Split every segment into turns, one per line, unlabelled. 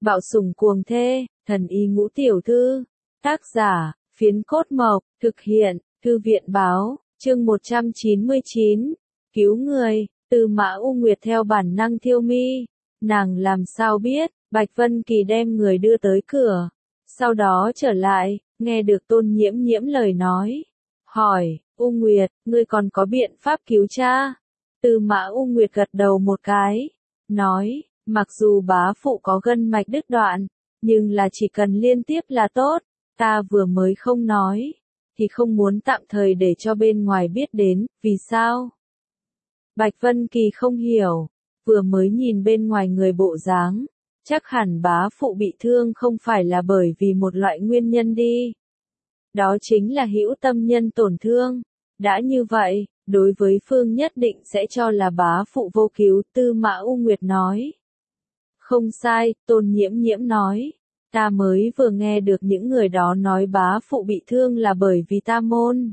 Bạo sủng cuồng thê, thần y ngũ tiểu thư. Tác giả, Phiến Cốt Mộc, thực hiện, Thư viện báo, chương 199. Cứu người, Tư Mã U Nguyệt theo bản năng thiêu mi. Nàng làm sao biết, Bạch Vân Kỳ đem người đưa tới cửa. Sau đó trở lại, nghe được Tôn Nhiễm Nhiễm lời nói. Hỏi, U Nguyệt, ngươi còn có biện pháp cứu cha? Tư Mã U Nguyệt gật đầu một cái. Nói, mặc dù bá phụ có gân mạch đứt đoạn, nhưng là chỉ cần liên tiếp là tốt. Ta vừa mới không nói, thì không muốn tạm thời để cho bên ngoài biết đến, vì sao? Bạch Vân Kỳ không hiểu, vừa mới nhìn bên ngoài người bộ dáng, chắc hẳn bá phụ bị thương không phải là bởi vì một loại nguyên nhân đi. Đó chính là hữu tâm nhân tổn thương. Đã như vậy, đối với phương nhất định sẽ cho là bá phụ vô cứu, Tư Mã U Nguyệt nói. Không sai, Tôn Nhiễm Nhiễm nói. Ta mới vừa nghe được những người đó nói bá phụ bị thương là bởi vì ta môn.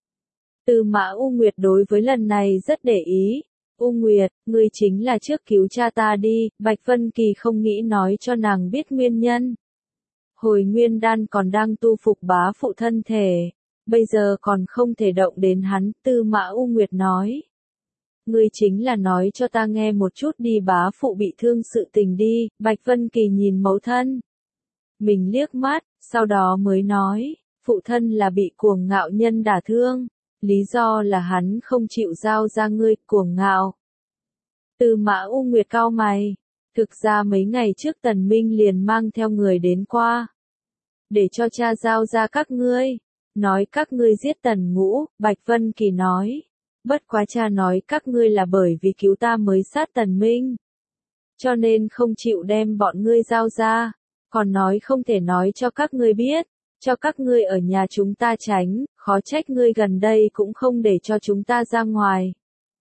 Tư Mã U Nguyệt đối với lần này rất để ý. U Nguyệt, ngươi chính là trước cứu cha ta đi, Bạch Vân Kỳ không nghĩ nói cho nàng biết nguyên nhân. Hồi Nguyên Đan còn đang tu phục bá phụ thân thể, bây giờ còn không thể động đến hắn, Tư Mã U Nguyệt nói. Ngươi chính là nói cho ta nghe một chút đi, bá phụ bị thương sự tình đi, Bạch Vân Kỳ nhìn mẫu thân. Mình liếc mắt, sau đó mới nói, phụ thân là bị cuồng ngạo nhân đả thương, lý do là hắn không chịu giao ra ngươi, cuồng ngạo. Tư Mã U Nguyệt cau mày, thực ra mấy ngày trước Tần Minh liền mang theo người đến qua. Để cho cha giao ra các ngươi, nói các ngươi giết Tần Ngũ, Bạch Vân Kỳ nói. Bất quá cha nói các ngươi là bởi vì cứu ta mới sát Tần Minh. Cho nên không chịu đem bọn ngươi giao ra. Còn nói không thể nói cho các ngươi biết, cho các ngươi ở nhà chúng ta tránh, khó trách ngươi gần đây cũng không để cho chúng ta ra ngoài.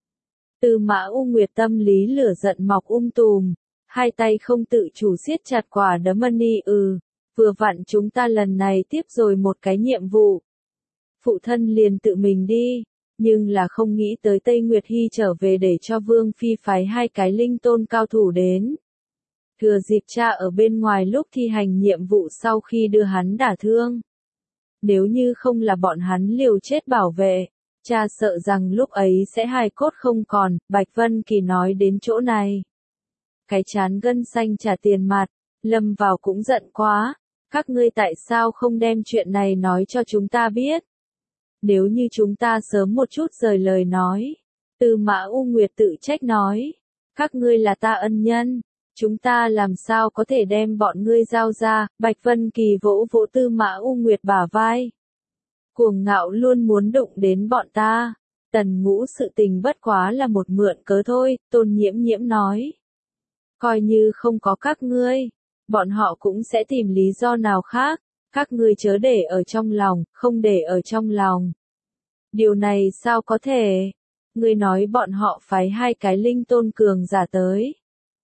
Tư Mã U Nguyệt tâm lý lửa giận mọc tùm, hai tay không tự chủ siết chặt quả đấm mani vừa vặn chúng ta lần này tiếp rồi một cái nhiệm vụ. Phụ thân liền tự mình đi, nhưng là không nghĩ tới Tây Nguyệt Hy trở về để cho Vương Phi phái hai cái linh tôn cao thủ đến. Thừa dịp cha ở bên ngoài lúc thi hành nhiệm vụ sau khi đưa hắn đả thương. Nếu như không là bọn hắn liều chết bảo vệ, cha sợ rằng lúc ấy sẽ hài cốt không còn, Bạch Vân Kỳ nói đến chỗ này. Cái chán gân xanh trả tiền mặt, lâm vào cũng giận quá, các ngươi tại sao không đem chuyện này nói cho chúng ta biết? Nếu như chúng ta sớm một chút rời lời nói, Tư Mã U Nguyệt tự trách nói, các ngươi là ta ân nhân. Chúng ta làm sao có thể đem bọn ngươi giao ra, Bạch Vân Kỳ vỗ vỗ Tư Mã U Nguyệt bả vai. Cuồng ngạo luôn muốn đụng đến bọn ta, Tần Ngũ sự tình bất quá là một mượn cớ thôi, Tôn Nhiễm Nhiễm nói. Coi như không có các ngươi, bọn họ cũng sẽ tìm lý do nào khác, các ngươi chớ để ở trong lòng, không để ở trong lòng. Điều này sao có thể? Ngươi nói bọn họ phái hai cái linh tôn cường giả tới.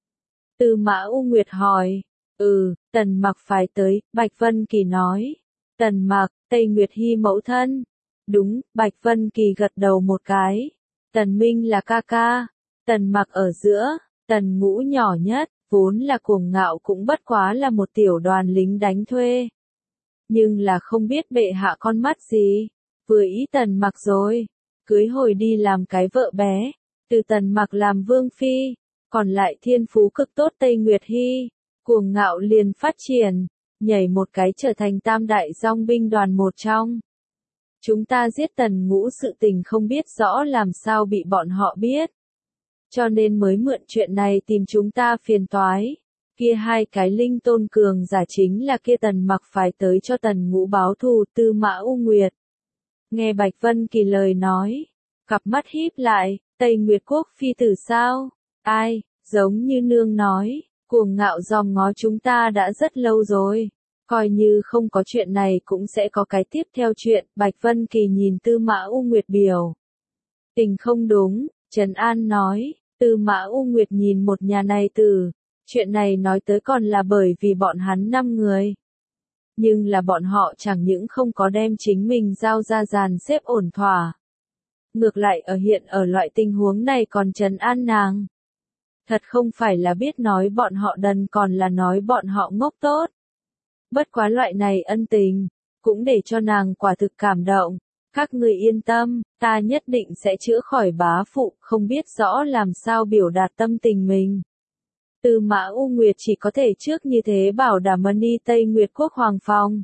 Tư Mã U Nguyệt hỏi, Tần Mặc phái tới, Bạch Vân Kỳ nói. Tần Mặc, Tây Nguyệt Hy mẫu thân. Đúng, Bạch Vân Kỳ gật đầu một cái. Tần Minh là ca ca, Tần Mặc ở giữa, Tần Ngũ nhỏ nhất, vốn là cuồng ngạo cũng bất quá là một tiểu đoàn lính đánh thuê. Nhưng là không biết bệ hạ con mắt gì, vừa ý Tần Mặc rồi, cưới hồi đi làm cái vợ bé, từ Tần Mặc làm vương phi. Còn lại thiên phú cực tốt Tây Nguyệt Hy, cuồng ngạo liền phát triển, nhảy một cái trở thành tam đại dòng binh đoàn một trong. Chúng ta giết Tần Ngũ sự tình không biết rõ làm sao bị bọn họ biết. Cho nên mới mượn chuyện này tìm chúng ta phiền toái. Kia hai cái linh tôn cường giả chính là kia Tần Mặc phải tới cho Tần Ngũ báo thù, Tư Mã U Nguyệt. Nghe Bạch Vân Kỳ lời nói, cặp mắt híp lại, Tây Nguyệt Quốc phi tử sao? Ai, giống như nương nói, cuồng ngạo dòm ngó chúng ta đã rất lâu rồi. Coi như không có chuyện này cũng sẽ có cái tiếp theo chuyện, Bạch Vân Kỳ nhìn Tư Mã U Nguyệt biểu. Tình không đúng, Trần An nói, Tư Mã U Nguyệt nhìn một nhà này chuyện này nói tới còn là bởi vì bọn hắn 5 người. Nhưng là bọn họ chẳng những không có đem chính mình giao ra dàn xếp ổn thỏa. Ngược lại ở hiện ở loại tình huống này còn trấn an nàng. Thật không phải là biết nói bọn họ đần còn là nói bọn họ ngốc tốt. Bất quá loại này ân tình, cũng để cho nàng quả thực cảm động. Các ngươi yên tâm, ta nhất định sẽ chữa khỏi bá phụ, không biết rõ làm sao biểu đạt tâm tình mình. Tư Mã U Nguyệt chỉ có thể trước như thế bảo đảm Mani Tây Nguyệt Quốc Hoàng Phong.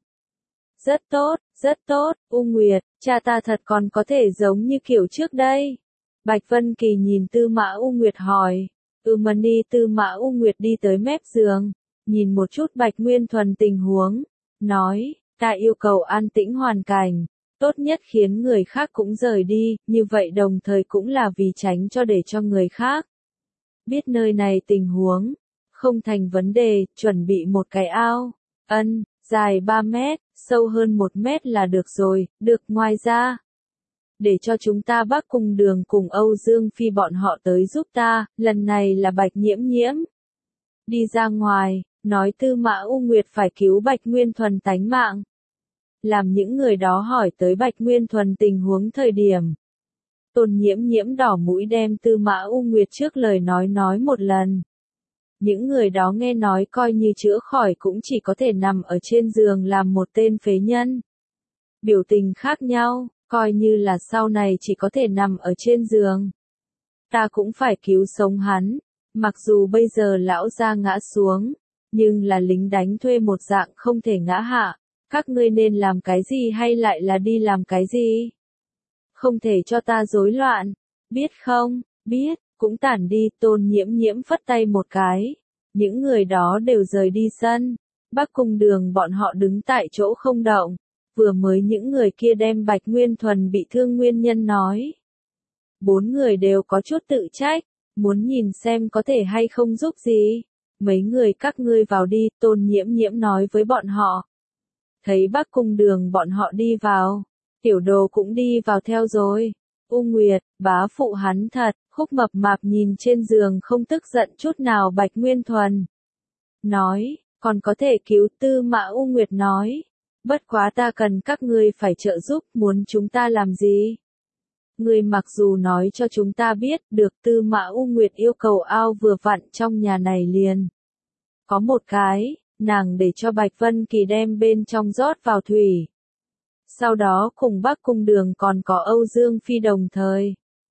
Rất tốt, U Nguyệt, cha ta thật còn có thể giống như kiểu trước đây. Bạch Vân Kỳ nhìn Tư Mã U Nguyệt hỏi. Mani. Tư Mã U Nguyệt đi tới mép giường, nhìn một chút Bạch Nguyên Thuần tình huống, nói, ta yêu cầu an tĩnh hoàn cảnh, tốt nhất khiến người khác cũng rời đi, như vậy đồng thời cũng là vì tránh cho để cho người khác biết nơi này tình huống, không thành vấn đề, chuẩn bị một cái ao, dài 3 mét, sâu hơn 1 mét là được rồi, được ngoài ra. Để cho chúng ta Bắc Cung Đường cùng Âu Dương Phi bọn họ tới giúp ta, lần này là Bạch Nhiễm Nhiễm. Đi ra ngoài, nói Tư Mã U Nguyệt phải cứu Bạch Nguyên Thuần tánh mạng. Làm những người đó hỏi tới Bạch Nguyên Thuần tình huống thời điểm. Tôn Nhiễm Nhiễm đỏ mũi đem Tư Mã U Nguyệt trước lời nói một lần. Những người đó nghe nói coi như chữa khỏi cũng chỉ có thể nằm ở trên giường làm một tên phế nhân. Biểu tình khác nhau, coi như là sau này chỉ có thể nằm ở trên giường. Ta cũng phải cứu sống hắn, mặc dù bây giờ lão gia ngã xuống, nhưng là lính đánh thuê một dạng không thể ngã hạ. Các ngươi nên làm cái gì hay lại là đi làm cái gì? Không thể cho ta rối loạn, biết không? Biết, cũng tản đi. Tôn Nhiễm Nhiễm phất tay một cái. Những người đó đều rời đi sân. Bắc Cung Đường bọn họ đứng tại chỗ không động. Vừa mới những người kia đem Bạch Nguyên Thuần bị thương nguyên nhân nói. 4 người đều có chút tự trách, muốn nhìn xem có thể hay không giúp gì. Mấy người các ngươi vào đi, Tôn Nhiễm Nhiễm nói với bọn họ. Thấy Bắc Cung Đường bọn họ đi vào, Tiểu Đồ cũng đi vào theo rồi. U Nguyệt, bá phụ hắn thật, Khúc Mập Mạp nhìn trên giường không tức giận chút nào Bạch Nguyên Thuần. Nói, còn có thể cứu. Tư Mã U Nguyệt nói, bất quá ta cần các ngươi phải trợ giúp, muốn chúng ta làm gì? Ngươi mặc dù nói cho chúng ta biết, được. Tư Mã U Nguyệt yêu cầu ao vừa vặn trong nhà này liền. Có một cái, nàng để cho Bạch Vân Kỳ đem bên trong rót vào thủy. Sau đó cùng Bắc Cung Đường còn có Âu Dương Phi đồng thời.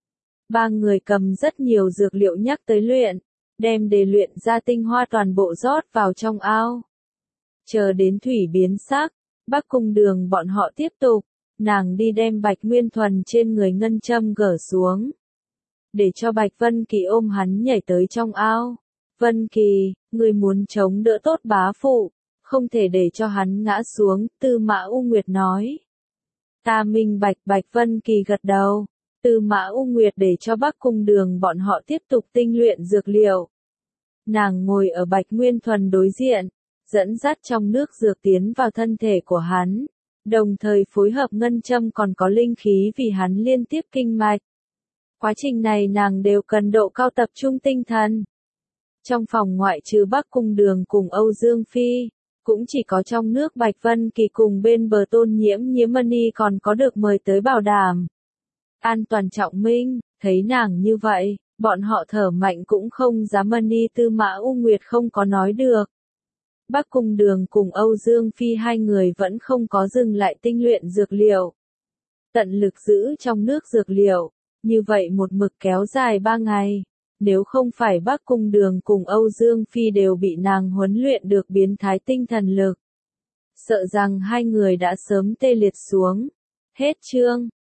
3 người cầm rất nhiều dược liệu nhắc tới luyện, đem để luyện ra tinh hoa toàn bộ rót vào trong ao. Chờ đến thủy biến sắc, Bắc Cung Đường bọn họ tiếp tục, nàng đi đem Bạch Nguyên Thuần trên người ngân châm gỡ xuống. Để cho Bạch Vân Kỳ ôm hắn nhảy tới trong ao. Vân Kỳ, người muốn chống đỡ tốt bá phụ, không thể để cho hắn ngã xuống. Tư Mã U Nguyệt nói. Ta minh bạch. Bạch Vân Kỳ gật đầu. Tư Mã U Nguyệt để cho Bắc Cung Đường bọn họ tiếp tục tinh luyện dược liệu. Nàng ngồi ở Bạch Nguyên Thuần đối diện, dẫn dắt trong nước dược tiến vào thân thể của hắn, đồng thời phối hợp ngân châm còn có linh khí vì hắn liên tiếp kinh mạch. Quá trình này nàng đều cần độ cao tập trung tinh thần. Trong phòng ngoại trừ Bắc Cung Đường cùng Âu Dương Phi, cũng chỉ có trong nước Bạch Vân Kỳ cùng bên bờ Tôn Nhiễm Nhiễm Mani còn có được mời tới bảo đảm an toàn trọng minh. Thấy nàng như vậy, bọn họ thở mạnh cũng không dám. Mani. Tư Mã U Nguyệt không có nói được. Bắc Cung Đường cùng Âu Dương Phi hai người vẫn không có dừng lại tinh luyện dược liệu. Tận lực giữ trong nước dược liệu, như vậy một mực kéo dài 3 ngày. Nếu không phải Bắc Cung Đường cùng Âu Dương Phi đều bị nàng huấn luyện được biến thái tinh thần lực, sợ rằng hai người đã sớm tê liệt xuống. Hết chương.